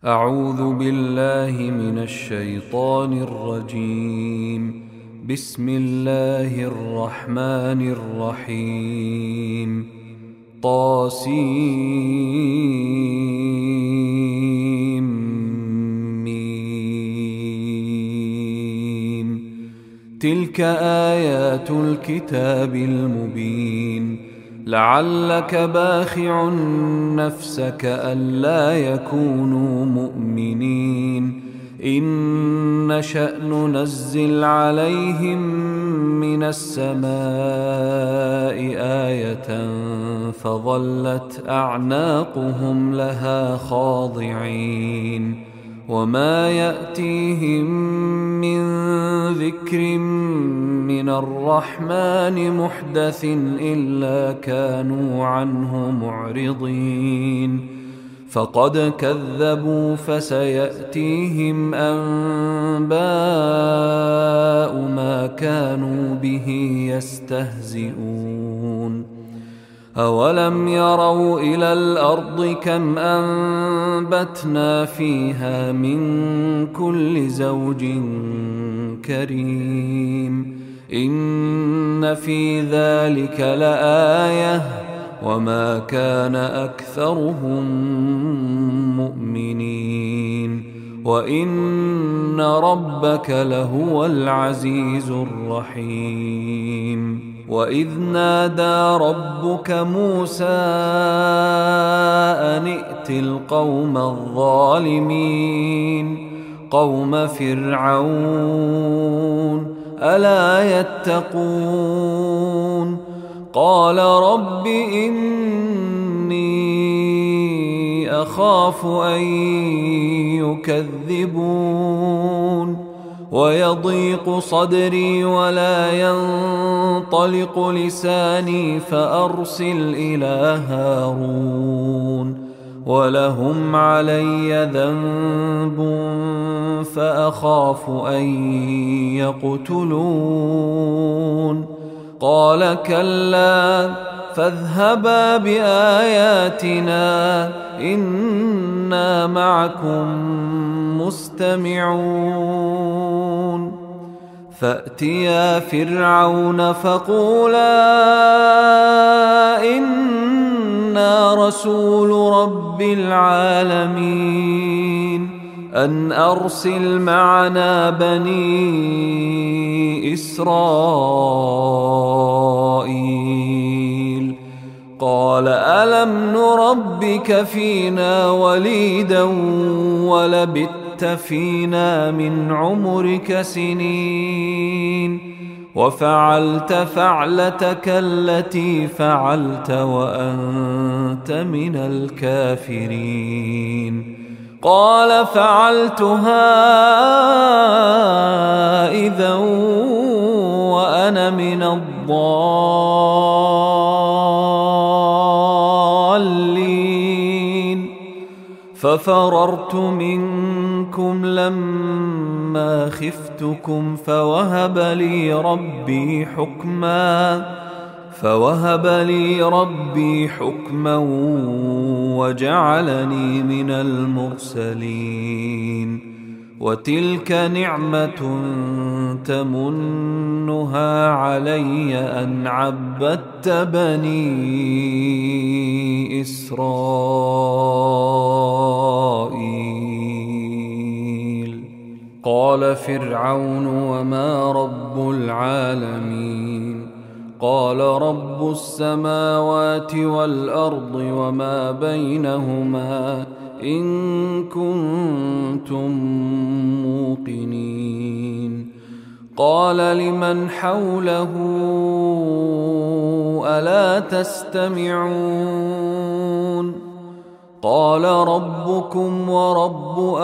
أعوذ بالله من الشيطان الرجيم. بسم الله الرحمن الرحيم. طاسيم ميم. تلك آيات الكتاب المبين. لعلك باخع نفسك ألا يكونوا مؤمنين إن نشأ ننزل عليهم من السماء آية فظلت أعناقهم لها خاضعين وما يأتيهم من ذكر من الرحمن محدث إلا كانوا عنه معرضين فقد كذبوا فسيأتيهم أنباء ما كانوا به يستهزئون. أولم يروا إلى الأرض كم أنبتنا فيها من كل زوج كريم إن في ذلك لآية وما كان أكثرهم مؤمنين وإن ربك لهو العزيز الرحيم. وإذ نادى ربك موسى أن ائت القوم الظالمين قوم فرعون ألا يتقون قال رب إني أخاف أن يكذبون ويضيق صدري ولا ينطلق لساني فأرسل إلى هارون ولهم علي ذنب فأخاف أن يقتلون قال كلا فاذهبا بآياتنا إنا معكم مستمعون. فأتيا فرعون فقولا إنا رسول رب العالمين أن أرسل معنا بني إسرائيل قال ألم نربك فينا وليدا ولبثت فينا من عمرك سنين وفعلت فعلتك التي فعلت وأنت من الكافرين قال فعلتها إذا وأنا من الضالين ففررت منكم لما خفتكم فوهب لي ربي حكما وجعلني من المرسلين. وتلك نعمة تمنها علي أن عبدت بني إسرائيل. قال فرعون وما رب العالمين قال رب السماوات والأرض وما بينهما إن كنتم موقنين. قال لمن حوله ألا تستمعون قال ربكم ورب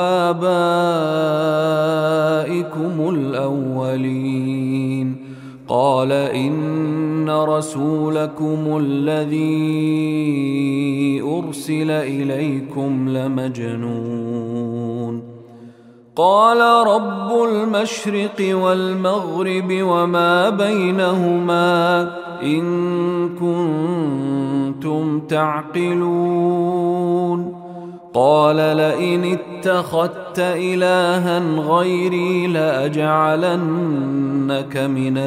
آبائكم الأولين قال إن رسولكم الذي أرسل إليكم لمجنون قال رب المشرق والمغرب وما بينهما إن كنتم تعقلون قال لئن اتخذت إلها غيري لأجعلنك من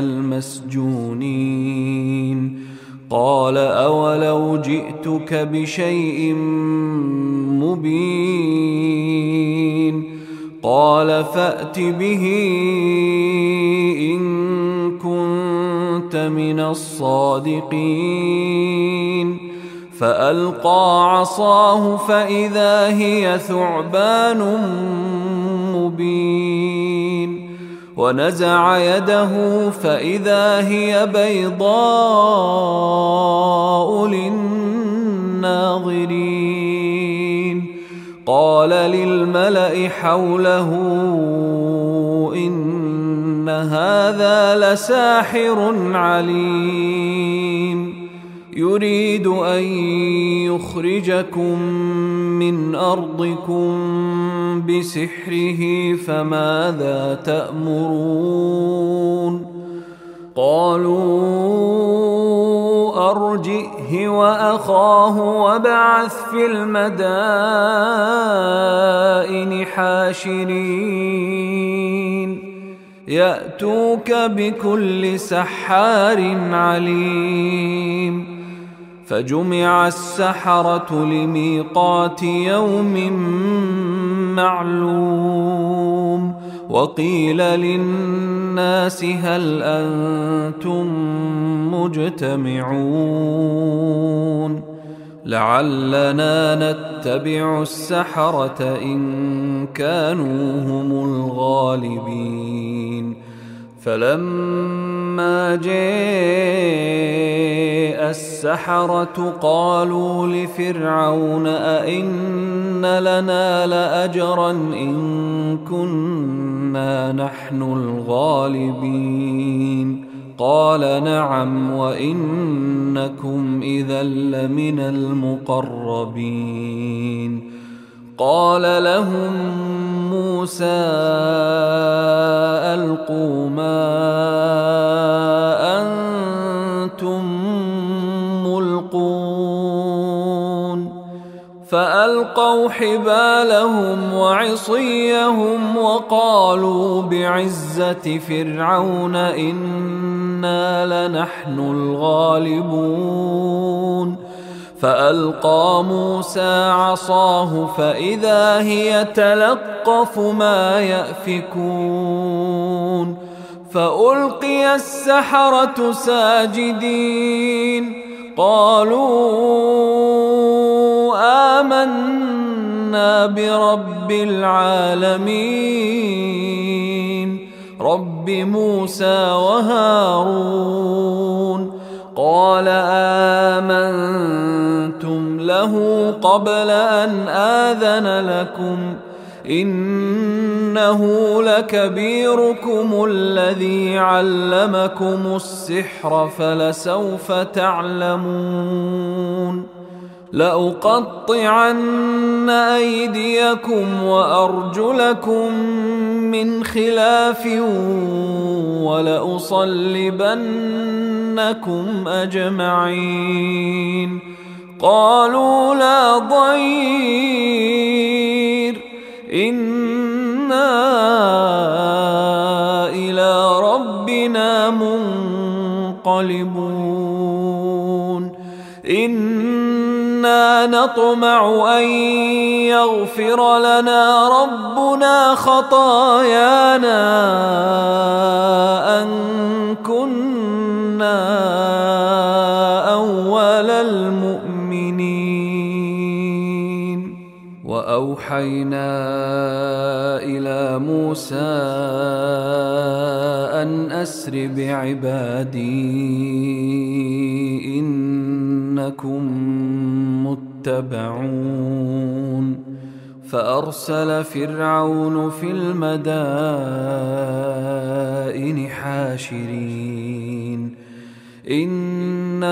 المسجونين قال أولو جئتك بشيء مبين قال فأت به إن كنت من الصادقين فألقى عصاه فإذا هي ثعبان مبين ونزع يده فإذا هي بيضاء للناظرين قال للملأ حوله إن هذا لساحر عليم يريد أن يخرجكم من أرضكم بسحره فماذا تأمرون قالوا أرجئه وأخاه وابعث في المدائن حاشرين يأتوك بكل سحار عليم فجمع السحرة لميقات يوم معلوم وقيل للناس هل أنتم مجتمعون لعلنا نتبع السحرة إن كانوا هم الغالبين فلما جاء السحرة قالوا لفرعون أئن لنا لأجرا إن كنا نحن الغالبين قال نعم وإنكم إذا لمن المقربين قال لهم موسى ألقوا ما أنتم ملقون فألقوا حبالهم وعصيهم وقالوا بعزة فرعون إنا لنحن الغالبون فألقى موسى عصاه فإذا هي تلقف ما يأفكون فألقي السحرة ساجدين قالوا آمنا برب العالمين رب موسى وهارون قال آمنتم له قبل أن آذن لكم إنه لكبيركم الذي علمكم السحر فلسوف تعلمون لأقطعن أيديكم وأرجلكم من خلاف ولأصلبنكم أجمعين قالوا لا ضير إنا إلى ربنا منقلبون إنا نطمع أن يغفر لنا ربنا خطايانا أن كنا أول المؤمنين وأوحينا إلى موسى أن أسر بعبادي إنكم متبعون فأرسل فرعون في المدائن حاشرين إن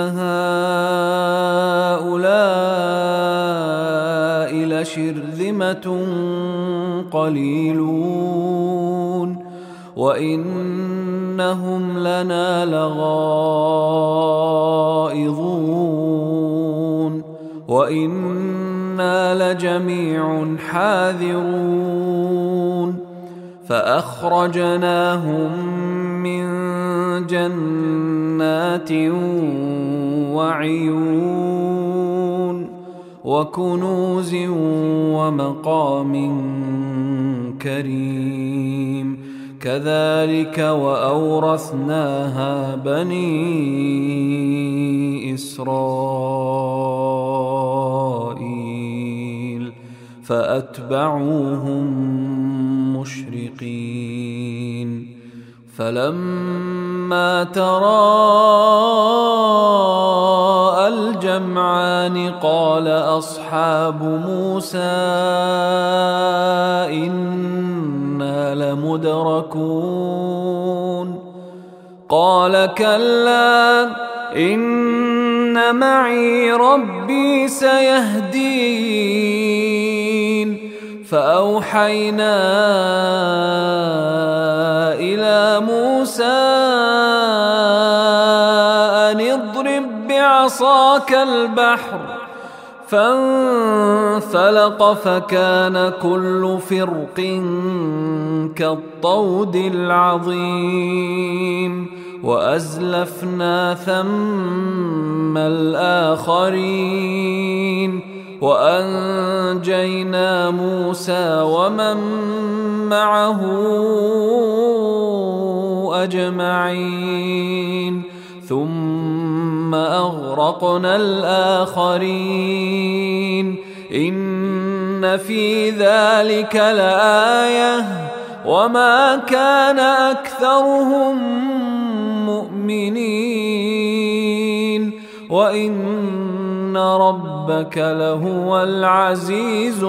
هؤلاء لشرذمة قليلون وإنهم لنا لغائظون وإنا إنا لجميع حاذرون فأخرجناهم من جنات وعيون وكنوز ومقام كريم كذلك وأورثناها بني إسرائيل فأتبعوهم مشرقين فلما تراءى الجمعان قال أصحاب موسى إنا لمدركون قال كلا إن معي ربي سيهدين فأوحينا إلى موسى أن اضرب بعصاك البحر فانفلق فكان كل فرق كالطود العظيم وأزلفنا ثم الآخرين وأنجينا موسى ومن معه أجمعين ثم أغرقنا الآخرين إن في ذلك لآية وما كان أكثرهم مؤمنين وإن ربك لهو العزيز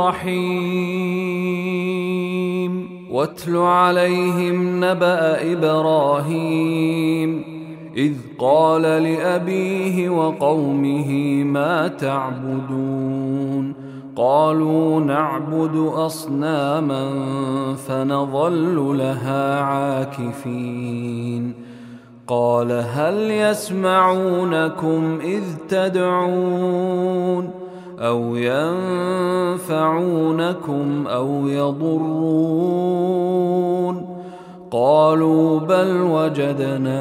الرحيم واتل عليهم نبأ إبراهيم إذ قال لأبيه وقومه ما تعبدون قالوا نعبد أصناما فنظل لها عاكفين قال هل يسمعونكم إذ تدعون أو ينفعونكم أو يضرون قالوا بل وجدنا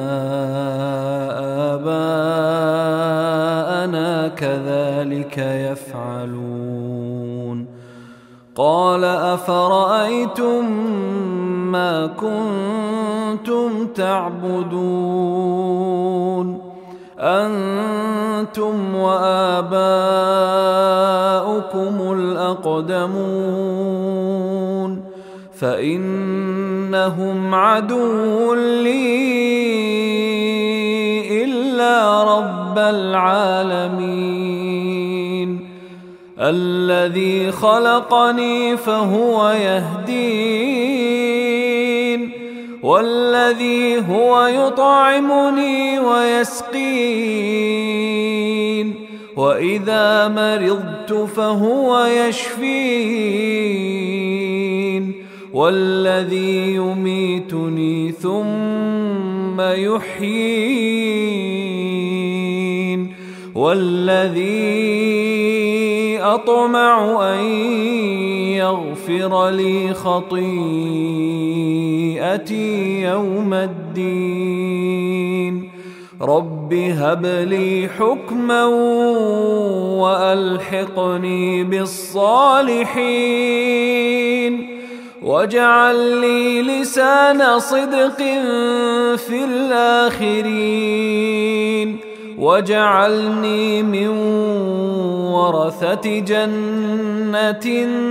آباءنا كذلك يفعلون قال أفرأيتم ما كنتم تعبدون أنتم وآباؤكم الأقدمون فإنهم عدو لي إلا رب العالمين الذي خلقني فهو يهدين والذي هو يطعمني ويسقين وإذا مرضت فهو يشفين والذي يميتني ثم يحيين والذي أطمع أن يغفر لي خطيئتي يوم الدين رب هب لي حكما وألحقني بالصالحين واجعل لي لسان صدق في الآخرين واجعلني من ورثة جنة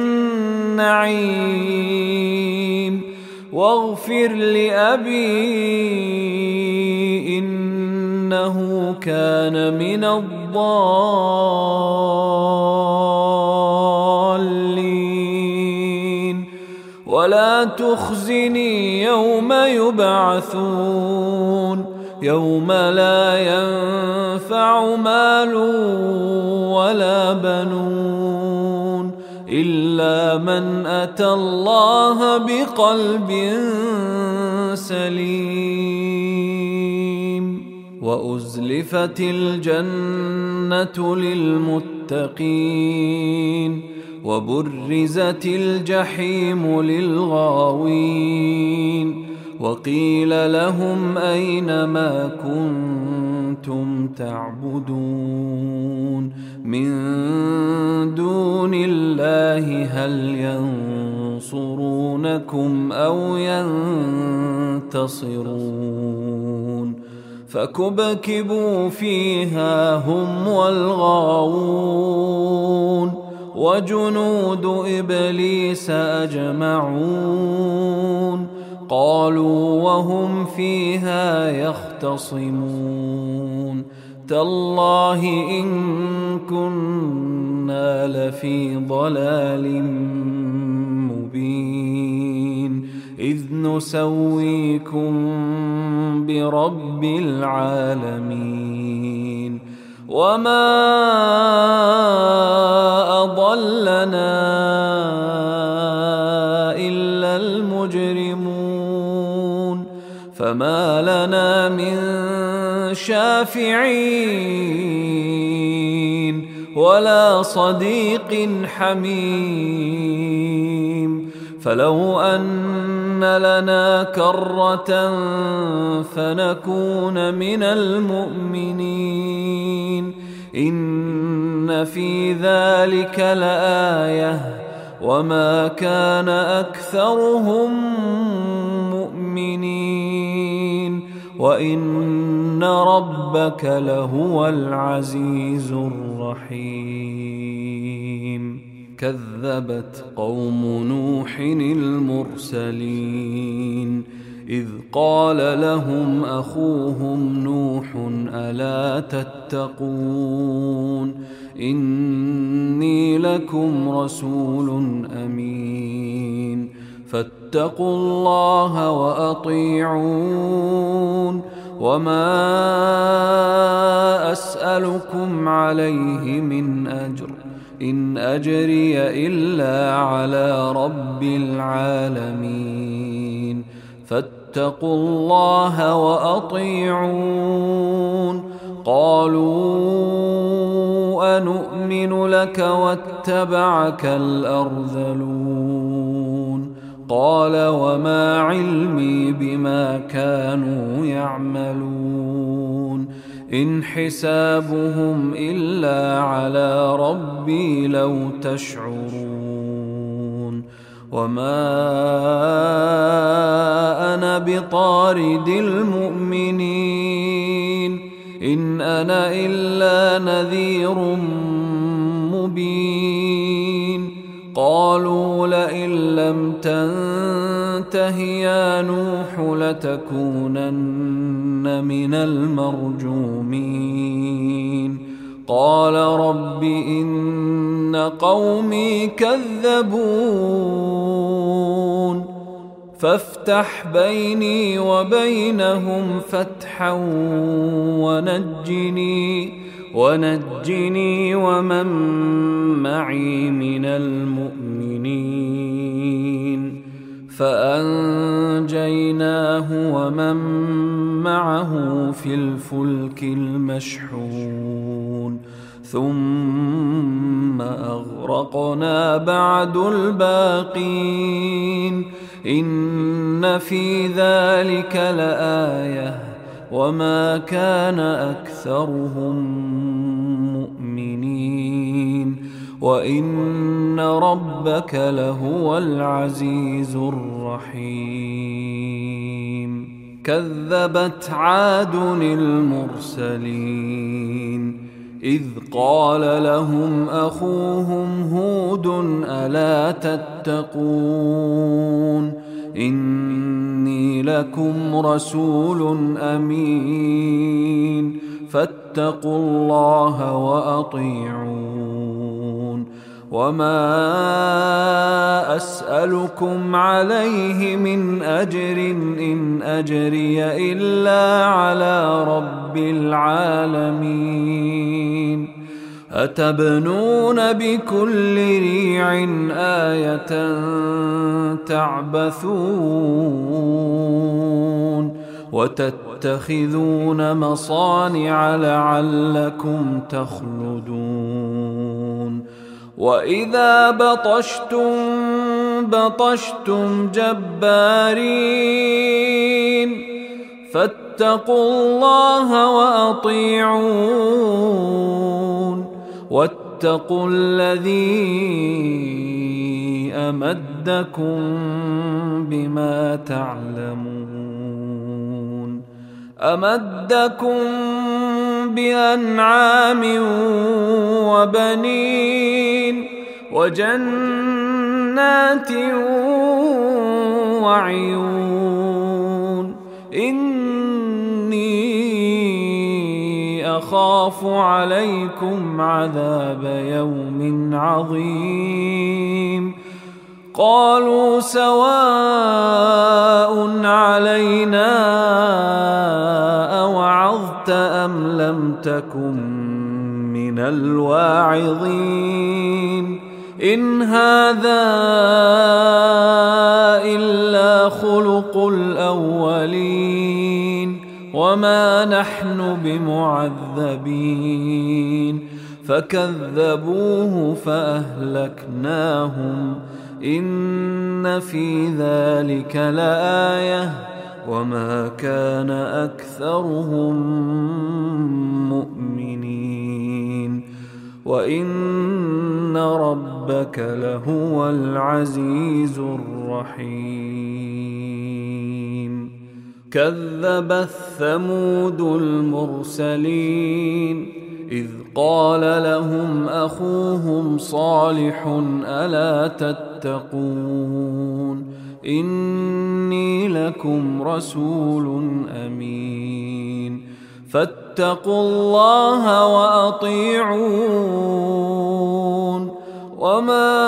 النعيم واغفر لأبي إنه كان من الضالين ولا تخزني يوم يبعثون يوم لا ينفع مال ولا بنون إلا من أتى الله بقلب سليم وأزلفت الجنة للمتقين وبرزت الجحيم للغاوين وقيل لهم أين ما كنتم تعبدون من دون الله هل ينصرونكم أو ينتصرون فكبكبوا فيها هم والغاوون وجنود إبليس أجمعون قالوا وهم فيها يختصمون تالله إن كنا لفي ضلال مبين إذ نسويكم برب العالمين وما أضلنا إلا المجرمون فما لنا من شافعين ولا صديق حميم فلو أن لنا كرة فنكون من المؤمنين إن في ذلك لآية وما كان أكثرهم مؤمنين وإن ربك لهو العزيز الرحيم كذبت قوم نوح المرسلين إذ قال لهم أخوهم نوح ألا تتقون إني لكم رسول أمين فاتقوا الله وأطيعون وما أسألكم عليه من أجر إن أجري إلا على رب العالمين فاتقوا الله وأطيعون قالوا أنؤمن لك واتبعك الأرذلون قال وما علمي بما كانوا يعملون إن حسابهم إلا على ربي لو تشعرون وما أنا بطارد المؤمنين إن أنا إلا نذير مبين قالوا لئن لم تنته يا نوح لتكونن من المرجومين قال رب إن قومي كذبون فافتح بيني وبينهم فتحا ونجني ومن معي من المؤمنين فأنجيناه ومن معه في الفلك المشحون ثم أغرقنا بعد الباقين إن في ذلك لآية وما كان أكثرهم مؤمنين وإن ربك لهو العزيز الرحيم كذبت عاد المرسلين إذ قال لهم أخوهم هود ألا تتقون إني لكم رسول أمين فاتقوا الله وأطيعون وما أسألكم عليه من أجر إن أجري إلا على رب العالمين أتبنون بكل ريع آية تعبثون وتتخذون مصانع لعلكم تخلدون وإذا بطشتم جبارين فاتقوا الله وأطيعون واتقوا الذي أمدكم بما تعلمون أمدكم بأنعام وبنين وجنات وعيون إني أخاف عليكم عذاب يوم عظيم قالوا سواء علينا أوعظت أم لم تكن من الواعظين إن هذا إلا خلق الأولين وما نحن بمعذبين فكذبوه فأهلكناهم إن في ذلك لآية وما كان أكثرهم مؤمنين وإن ربك لهو العزيز الرحيم كذبت ثمود المرسلين إذ قال لهم أخوهم صالح ألا تتقون إني لكم رسول أمين فاتقوا الله وأطيعون وما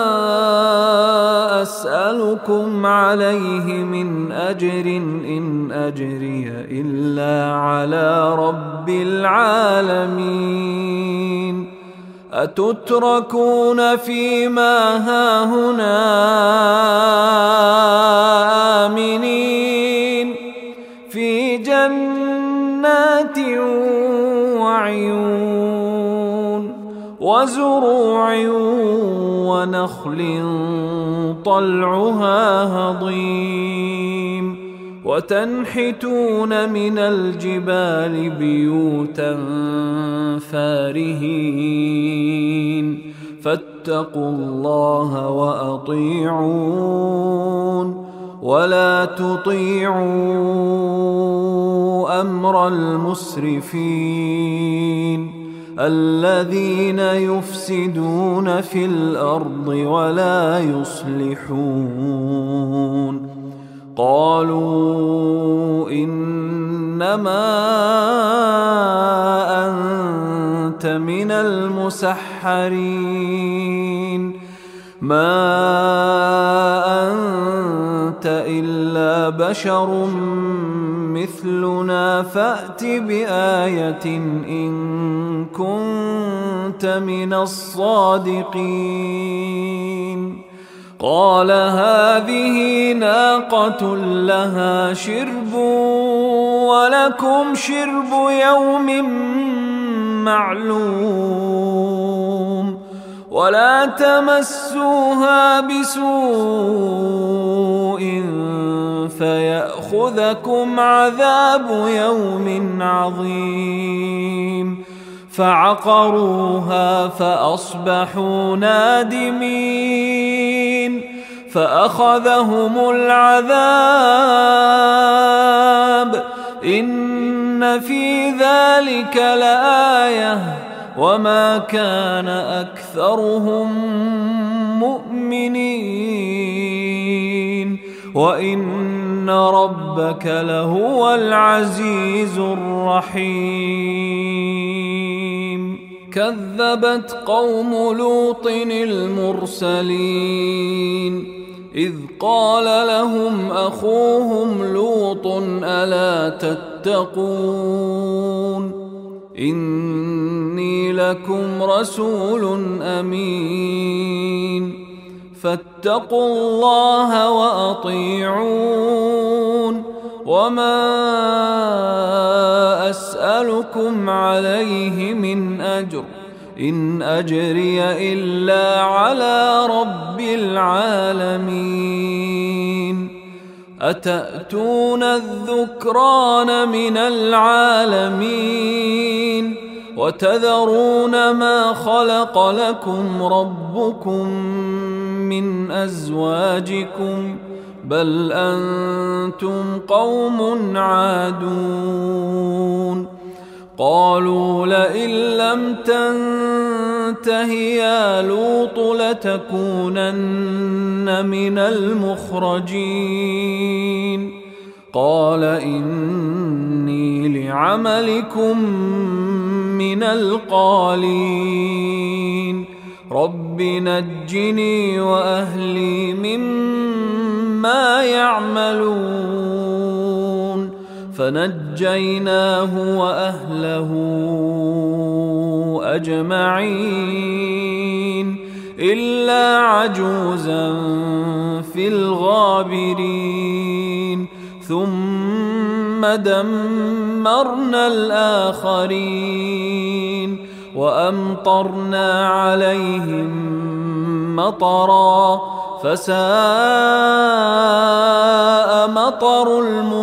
أسألكم عليه من أجر إن أجري إلا على رب العالمين أتتركون فيما هاهنا آمنين في جنات وعيون وزروع ونخل طلعها هضيم وتنحتون من الجبال بيوتا فارهين فاتقوا الله وأطيعون ولا تطيعوا أمر المسرفين الذين يفسدون في الأرض ولا يصلحون قالوا إنما أنت من المسحرين ما أنت إلا بشر مثلنا فأت بآية إن كنت من الصادقين قال هذه ناقة لها شرب ولكم شرب يوم معلوم ولا تمسوها بسوء فيأخذكم عذاب يوم عظيم فعقروها فأصبحوا نادمين فأخذهم العذاب إن في ذلك لآية وما كان أكثرهم مؤمنين وإن ربك لهو العزيز الرحيم كذبت قوم لوط المرسلين إذ قال لهم أخوهم لوط ألا تتقون إني لكم رسول أمين فاتقوا الله وأطيعون وما أسألكم عليه من أجر إن أجري إلا على رب العالمين أتأتون الذكران من العالمين وتذرون ما خلق لكم ربكم من أزواجكم بل أنتم قوم عادون قالوا لئن لم تنته يا لوط لتكونن من المخرجين قال إني لعملكم من القالين رب نجني وأهلي مما يعملون فنجيناه وأهله أجمعين إلا عجوزا في الغابرين ثم دمرنا الآخرين وأمطرنا عليهم مطرا فساء مطر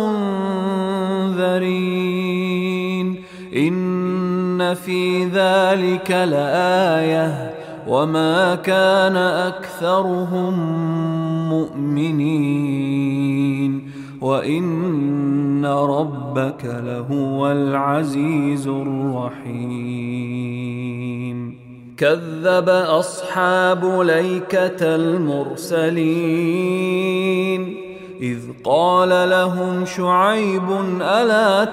المنذرين إن في ذلك لآية وما كان أكثرهم مؤمنين وإن ربك لهو العزيز الرحيم كذب أصحاب ليكة المرسلين إذ قال لهم شعيب ألا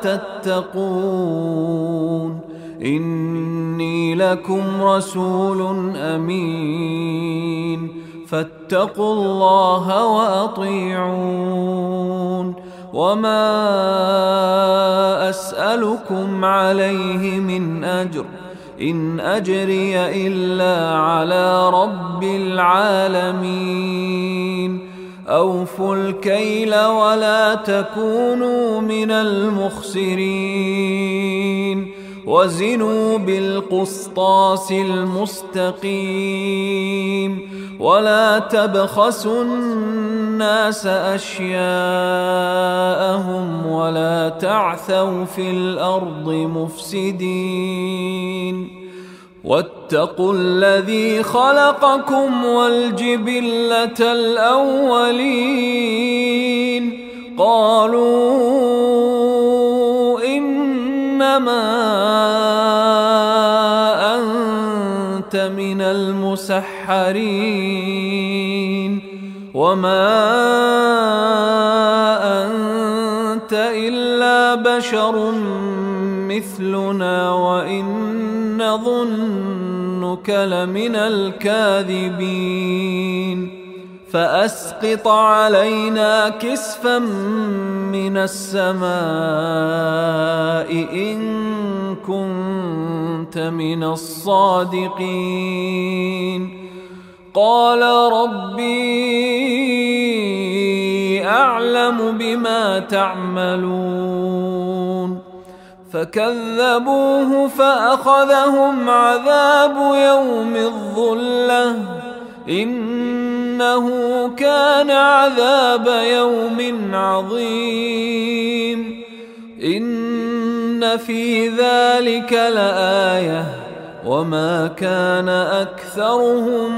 تتقون إني لكم رسول أمين فاتقوا الله وأطيعون وما أسألكم عليه من أجر إن أجري إلا على رب العالمين أوفوا الكيل ولا تكونوا من المخسرين وزنوا بالقسطاس المستقيم ولا تبخسوا الناس أشياءهم ولا تعثوا في الأرض مفسدين واتقوا الذي خلقكم والجبلة الأولين قالوا إنما أنت من المسحرين وما أنت إلا بشر مثلنا وإن نظنك لمن الكاذبين فأسقط علينا كسفا من السماء إن كنت من الصادقين قال ربي أعلم بما تعملون فكذبوه فأخذهم عذاب يوم الظلة إنه كان عذاب يوم عظيم إن في ذلك لآية وما كان أكثرهم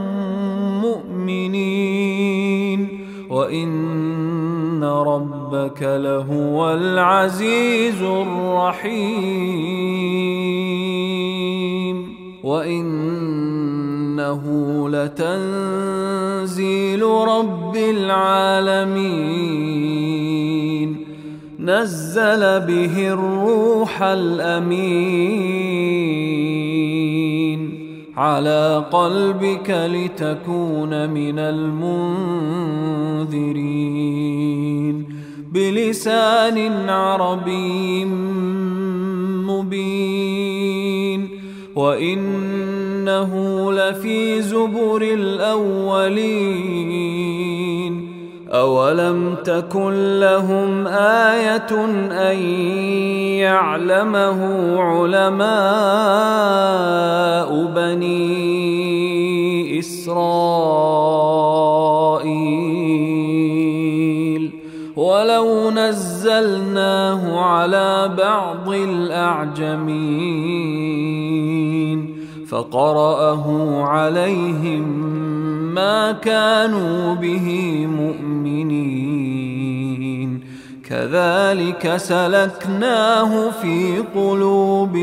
مؤمنين وإن ربك لهو العزيز الرحيم وإنه لتنزيل رب العالمين نزل به الروح الأمين على قلبك لتكون من المنذرين بلسان عربي مبين وإنه لفي زبر الأولين أولم تكن لهم آية أن يعلمه علماء بني إسرائيل ولو نزلناه على بعض الأعجمين فقرأه عليهم ما كانوا به مؤمنين كذلك سلكناه في قلوب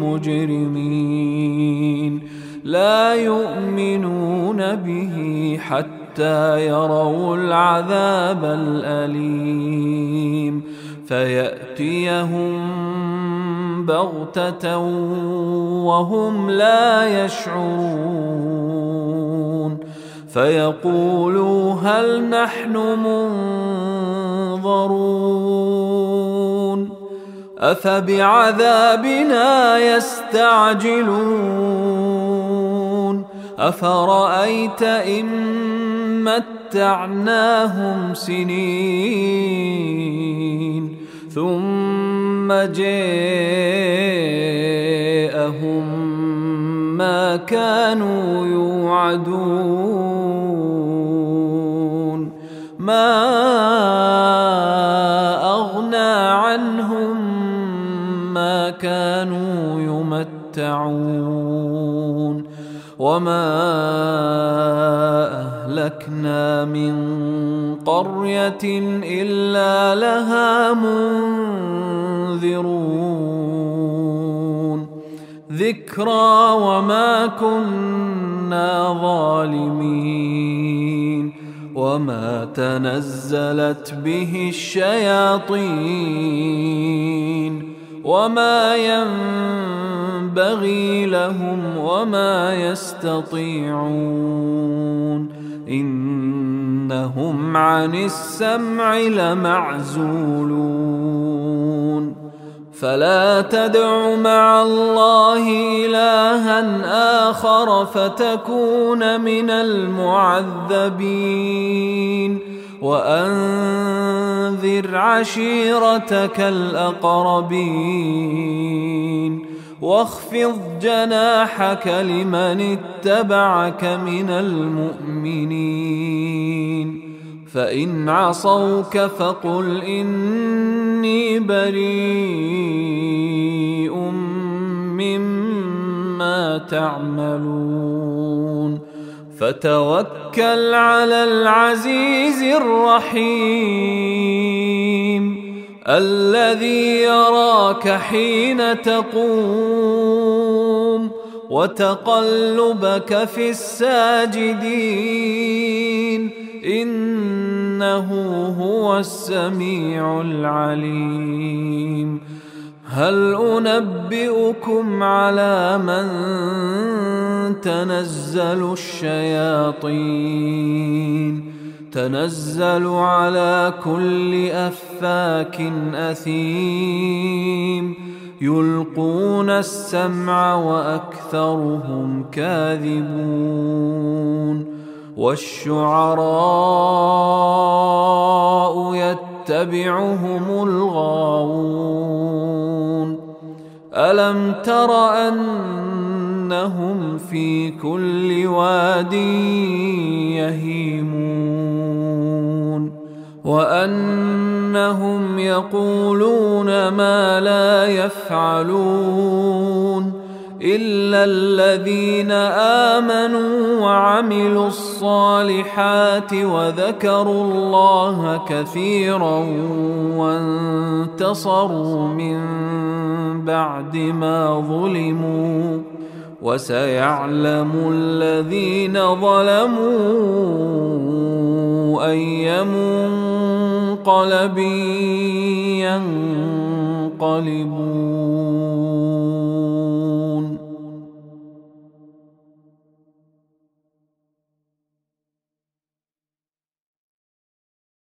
المجرمين لا يؤمنون به حتى يروا العذاب الأليم فيأتيهم بغتة وهم لا يشعرون فيقولوا هل نحن منظرون أفبعذابنا يستعجلون أفرأيت إن متعناهم سنين ثم جاءهم ما كانوا يوعدون ما أغنى عنهم ما كانوا يمتعون وما أهلكنا من قرية إلا لها منذرون ذكرى وما كنا ظالمين وما تنزلت به الشياطين وما ينبغي لهم وما يستطيعون إنهم عن السمع لمعزولون فلا تدع مع الله إلها آخر فتكون من المعذبين وأنذر عشيرتك الأقربين واخفض جناحك لمن اتبعك من المؤمنين فإن عصوك فقل إني بريء مما تعملون فتوكل على العزيز الرحيم الذي يراك حين تقوم وتقلبك في الساجدين إنه هو السميع العليم هل أنبئكم على من تنزل الشياطين تنزل على كل أفاك أثيم يلقون السمع وأكثرهم كاذبون والشعراء يتبعهم الغاوون ألم تر أنهم في كل واد يهيمون وأنهم يقولون ما لا يفعلون إلا الذين آمنوا وعملوا الصالحات وذكروا الله كثيرا وانتصروا من بعد ما ظلموا وسيعلم الذين ظلموا أي منقلب ينقلبون.